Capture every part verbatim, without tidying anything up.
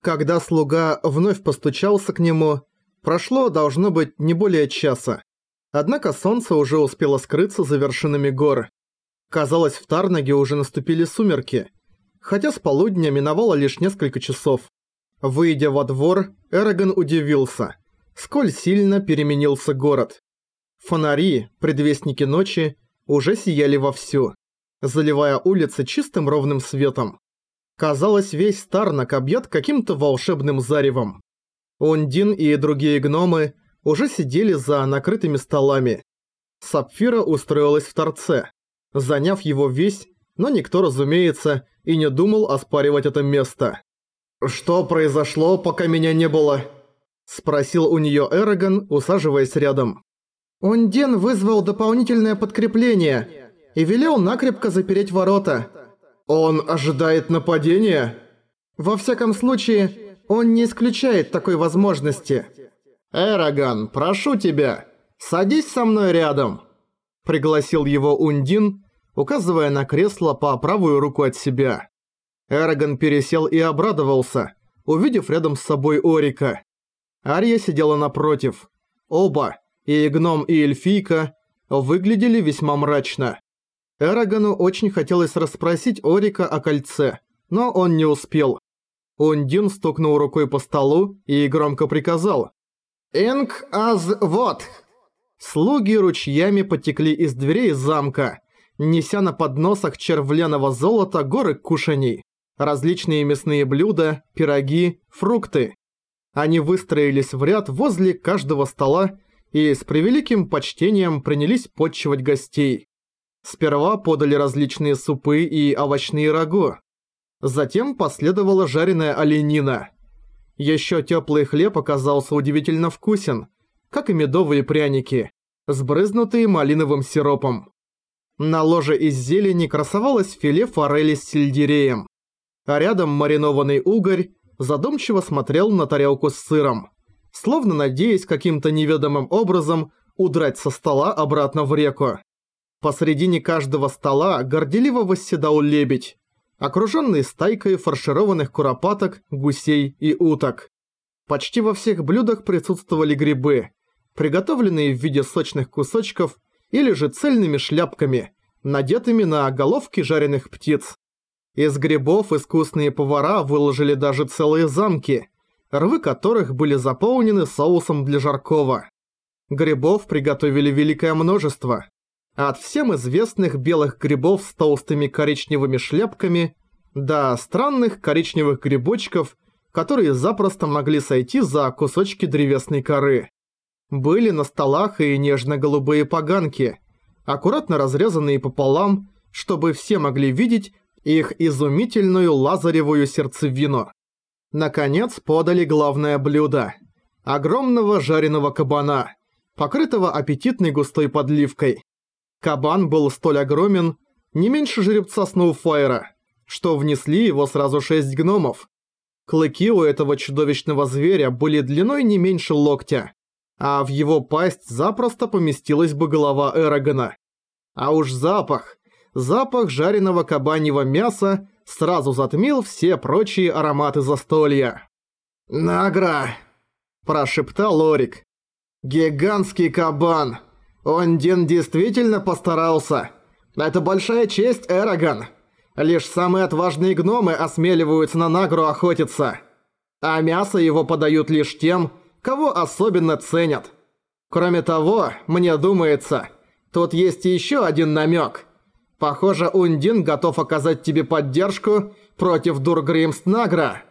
Когда слуга вновь постучался к нему, прошло, должно быть, не более часа. Однако солнце уже успело скрыться за вершинами гор. Казалось, в Тарнаге уже наступили сумерки, хотя с полудня миновало лишь несколько часов. Выйдя во двор, Эрагон удивился, сколь сильно переменился город. Фонари, предвестники ночи, уже сияли вовсю, заливая улицы чистым ровным светом. Казалось, весь Тарнаг объят каким-то волшебным заревом. Ундин и другие гномы уже сидели за накрытыми столами. Сапфира устроилась в торце, заняв его весь, но никто, разумеется, и не думал оспаривать это место. «Что произошло, пока меня не было?» – спросил у неё Эрагон, усаживаясь рядом. «Ундин вызвал дополнительное подкрепление и велел накрепко запереть ворота». «Он ожидает нападения?» «Во всяком случае, он не исключает такой возможности». «Эрагон, прошу тебя, садись со мной рядом», – пригласил его Ундин, указывая на кресло по правую руку от себя. Эрагон пересел и обрадовался, увидев рядом с собой Орика. Ария сидела напротив. Оба, и гном, и эльфийка, выглядели весьма мрачно. Эрагону очень хотелось расспросить Орика о кольце, но он не успел. Ундин стукнул рукой по столу и громко приказал: «Инг аз вот!» Слуги ручьями потекли из дверей замка, неся на подносах червленого золота горы кушаний, различные мясные блюда, пироги, фрукты. Они выстроились в ряд возле каждого стола и с превеликим почтением принялись потчевать гостей. Сперва подали различные супы и овощные рагу. Затем последовала жареная оленина. Еще теплый хлеб оказался удивительно вкусен, как и медовые пряники, сбрызнутые малиновым сиропом. На ложе из зелени красовалось филе форели с сельдереем, а рядом маринованный угорь задумчиво смотрел на тарелку с сыром, словно надеясь каким-то неведомым образом удрать со стола обратно в реку. Посредине каждого стола горделиво восседал лебедь, окруженный стайкой фаршированных куропаток, гусей и уток. Почти во всех блюдах присутствовали грибы, приготовленные в виде сочных кусочков или же цельными шляпками, надетыми на головки жареных птиц. Из грибов искусные повара выложили даже целые замки, рвы которых были заполнены соусом для жаркого. Грибов приготовили великое множество. От всем известных белых грибов с толстыми коричневыми шляпками до странных коричневых грибочков, которые запросто могли сойти за кусочки древесной коры. Были на столах и нежно-голубые поганки, аккуратно разрезанные пополам, чтобы все могли видеть их изумительную лазаревую сердцевину. Наконец подали главное блюдо – огромного жареного кабана, покрытого аппетитной густой подливкой. Кабан был столь огромен, не меньше жеребца Сноуфайра, что внесли его сразу шесть гномов. Клыки у этого чудовищного зверя были длиной не меньше локтя, а в его пасть запросто поместилась бы голова Эрагона. А уж запах, запах жареного кабаньего мяса сразу затмил все прочие ароматы застолья. «Награ!» – прошептал Орик. «Гигантский кабан! Ундин действительно постарался. Это большая честь, Эрагон. Лишь самые отважные гномы осмеливаются на Нагру охотиться. А мясо его подают лишь тем, кого особенно ценят. Кроме того, мне думается, тут есть еще один намек. Похоже, Ундин готов оказать тебе поддержку против Дургримст Награ».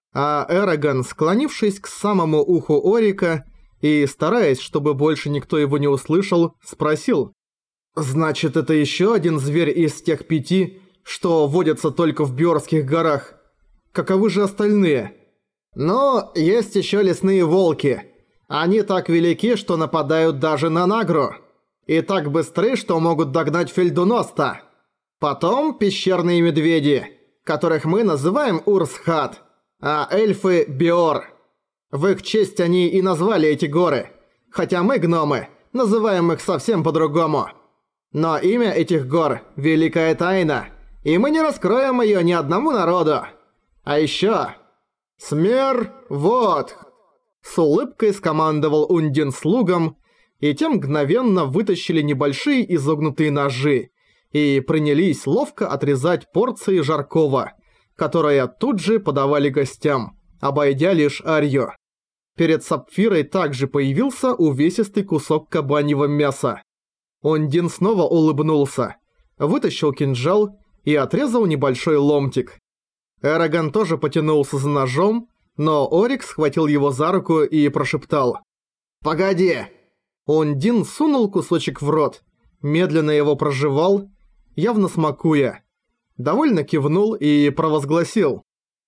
А Эрагон, склонившись к самому уху Орика и стараясь, чтобы больше никто его не услышал, спросил: «Значит, это еще один зверь из тех пяти, что водятся только в Бьорских горах? Каковы же остальные?» «Ну, есть еще лесные волки. Они так велики, что нападают даже на Нагру. И так быстры, что могут догнать Фельдуноста. Потом пещерные медведи, которых мы называем Урсхат, а эльфы – Биор. В их честь они и назвали эти горы, хотя мы, гномы, называем их совсем по-другому. Но имя этих гор – Великая Тайна, и мы не раскроем ее ни одному народу. А еще...» «Смер, вот!» С улыбкой скомандовал Ундин слугам, и те мгновенно вытащили небольшие изогнутые ножи и принялись ловко отрезать порции жаркого, которые тут же подавали гостям, обойдя лишь Арью. Перед Сапфирой также появился увесистый кусок кабаньего мяса. Ундин снова улыбнулся, вытащил кинжал и отрезал небольшой ломтик. Эрагон тоже потянулся за ножом, но Орик схватил его за руку и прошептал: «Погоди!» Ундин сунул кусочек в рот, медленно его прожевал, явно смакуя. Довольно кивнул и провозгласил: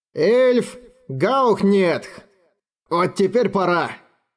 «Эльф Гаухнетх! Вот теперь пора!»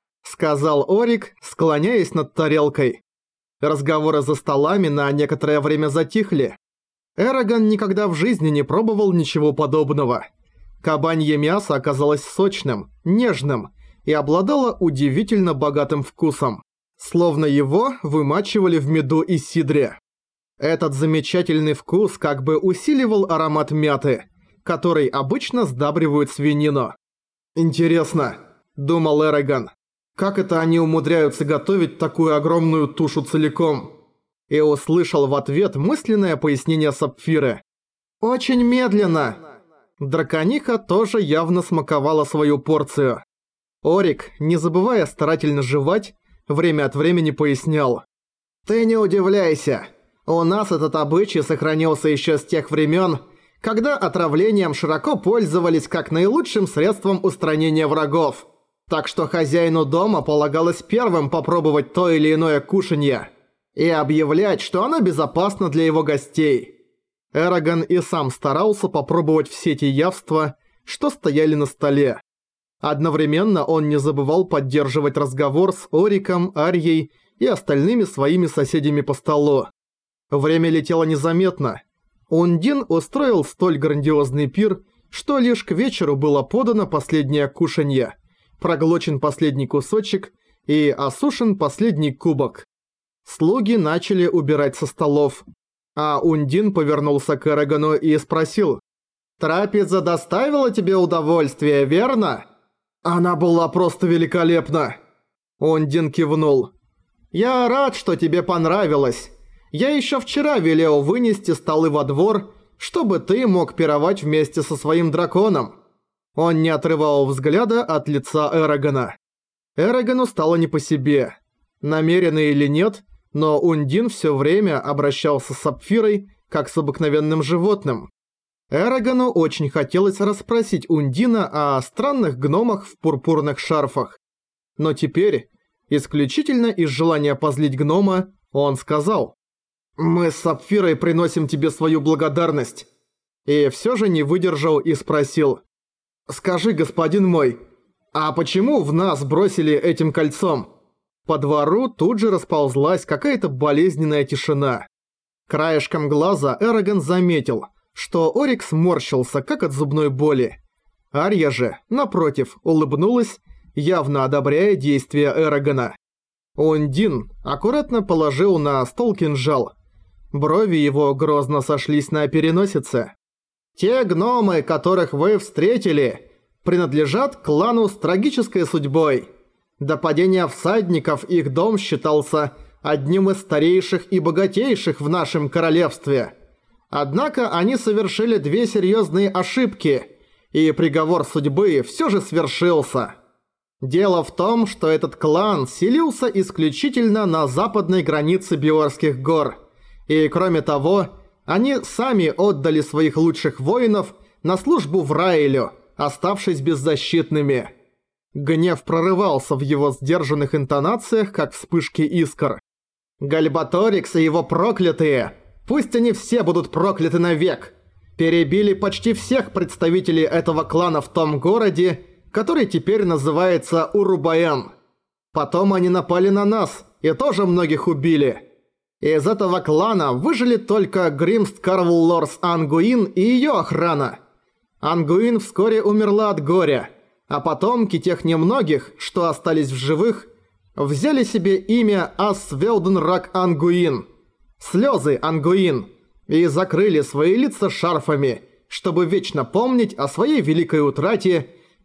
Сказал Орик, склоняясь над тарелкой. Разговоры за столами на некоторое время затихли. Эрагон никогда в жизни не пробовал ничего подобного. Кабанье мясо оказалось сочным, нежным и обладало удивительно богатым вкусом, словно его вымачивали в меду и сидре. Этот замечательный вкус как бы усиливал аромат мяты, который обычно сдабривают свинину. «Интересно», — думал Эрагон, — «как это они умудряются готовить такую огромную тушу целиком?» И услышал в ответ мысленное пояснение Сапфиры. «Очень медленно!» Дракониха тоже явно смаковала свою порцию. Орик, не забывая старательно жевать, время от времени пояснял: «Ты не удивляйся, у нас этот обычай сохранился еще с тех времен, когда отравлением широко пользовались как наилучшим средством устранения врагов. Так что хозяину дома полагалось первым попробовать то или иное кушанье и объявлять, что оно безопасно для его гостей». Эрагон и сам старался попробовать все те явства, что стояли на столе. Одновременно он не забывал поддерживать разговор с Ориком, Арьей и остальными своими соседями по столу. Время летело незаметно. Ундин устроил столь грандиозный пир, что лишь к вечеру было подано последнее кушанье, проглочен последний кусочек и осушен последний кубок. Слуги начали убирать со столов, а Ундин повернулся к Эрагону и спросил: «Трапеза доставила тебе удовольствие, верно?» «Она была просто великолепна!» Ундин кивнул. «Я рад, что тебе понравилось. Я еще вчера велел вынести столы во двор, чтобы ты мог пировать вместе со своим драконом». Он не отрывал взгляда от лица Эрагона. Эрагону стало не по себе. Намеренно или нет, но Ундин все время обращался с Сапфирой, как с обыкновенным животным. Эрагону очень хотелось расспросить Ундина о странных гномах в пурпурных шарфах. Но теперь, исключительно из желания позлить гнома, он сказал: «Мы с Сапфирой приносим тебе свою благодарность». И все же не выдержал и спросил: «Скажи, господин мой, а почему в нас бросили этим кольцом?» По двору тут же расползлась какая-то болезненная тишина. Краешком глаза Эрагон заметил, что Орик сморщился, как от зубной боли. Арья же, напротив, улыбнулась, явно одобряя действия Эрагона. Ундин аккуратно положил на стол кинжал. Брови его грозно сошлись на переносице. «Те гномы, которых вы встретили, принадлежат клану с трагической судьбой. До падения всадников их дом считался одним из старейших и богатейших в нашем королевстве. Однако они совершили две серьезные ошибки, и приговор судьбы все же свершился. Дело в том, что этот клан селился исключительно на западной границе Биорских гор, и кроме того, они сами отдали своих лучших воинов на службу в Раэлю, оставшись беззащитными». Гнев прорывался в его сдержанных интонациях, как вспышки искр. «Гальбаторикс и его проклятые, пусть они все будут прокляты навек, перебили почти всех представителей этого клана в том городе, который теперь называется Урубаэн. Потом они напали на нас и тоже многих убили. Из этого клана выжили только Гримст Карвул Лорс Ангуин и ее охрана. Ангуин вскоре умерла от горя, а потомки тех немногих, что остались в живых, взяли себе имя Асвелденрак Ангуин, слезы Ангуин, и закрыли свои лица шарфами, чтобы вечно помнить о своей великой утрате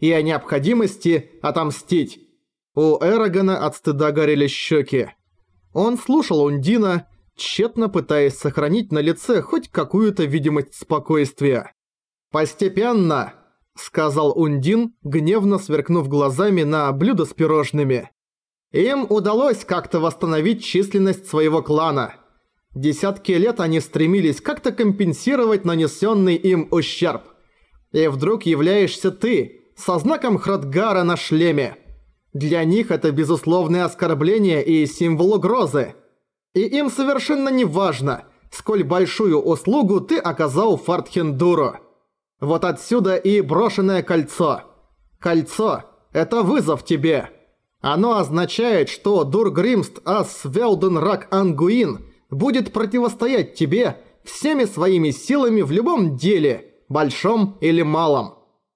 и о необходимости отомстить. У Эрагона от стыда горели щеки. Он слушал Ундина, тщетно пытаясь сохранить на лице хоть какую-то видимость спокойствия. «Постепенно», — сказал Ундин, гневно сверкнув глазами на блюдо с пирожными. «Им удалось как-то восстановить численность своего клана. Десятки лет они стремились как-то компенсировать нанесенный им ущерб. И вдруг являешься ты, со знаком Храдгара на шлеме. Для них это безусловное оскорбление и символ угрозы. И им совершенно не важно, сколь большую услугу ты оказал Фартхендуру. Вот отсюда и брошенное кольцо. Кольцо – это вызов тебе. Оно означает, что Дургримст Ас Велден Рак Ангуин будет противостоять тебе всеми своими силами в любом деле, большом или малом.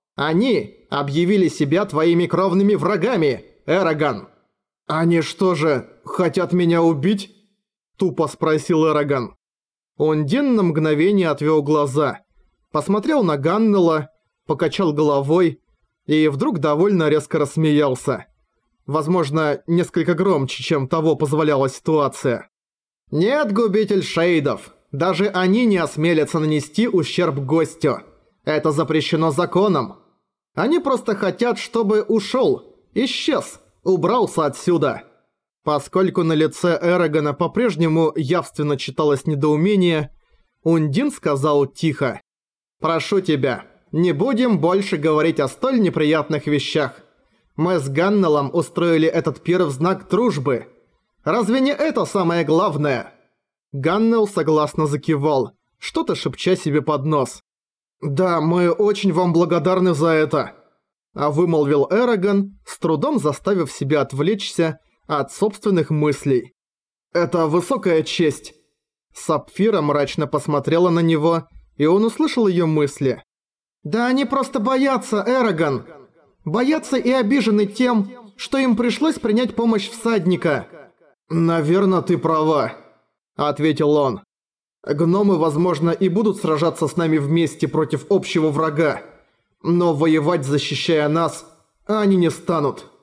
Они объявили себя твоими кровными врагами, Эрагон». «Они что же, хотят меня убить?» – тупо спросил Эрагон. Ундин на мгновение отвел глаза, посмотрел на Ганнела, покачал головой и вдруг довольно резко рассмеялся. Возможно, несколько громче, чем того позволяла ситуация. «Нет, губитель шейдов, даже они не осмелятся нанести ущерб гостю. Это запрещено законом. Они просто хотят, чтобы ушел, исчез, убрался отсюда». Поскольку на лице Эрагона по-прежнему явственно читалось недоумение, Ундин сказал тихо: «Прошу тебя, не будем больше говорить о столь неприятных вещах. Мы с Ганнелом устроили этот пир в знак дружбы. Разве не это самое главное?» Ганнел согласно закивал, что-то шепча себе под нос. «Да, мы очень вам благодарны за это», – вымолвил Эрагон, с трудом заставив себя отвлечься от собственных мыслей. «Это высокая честь». Сапфира мрачно посмотрела на него, и он услышал её мысли. «Да они просто боятся, Эрагон. Боятся и обижены тем, что им пришлось принять помощь всадника». «Наверно, ты права», – ответил он. «Гномы, возможно, и будут сражаться с нами вместе против общего врага, но воевать, защищая нас, они не станут».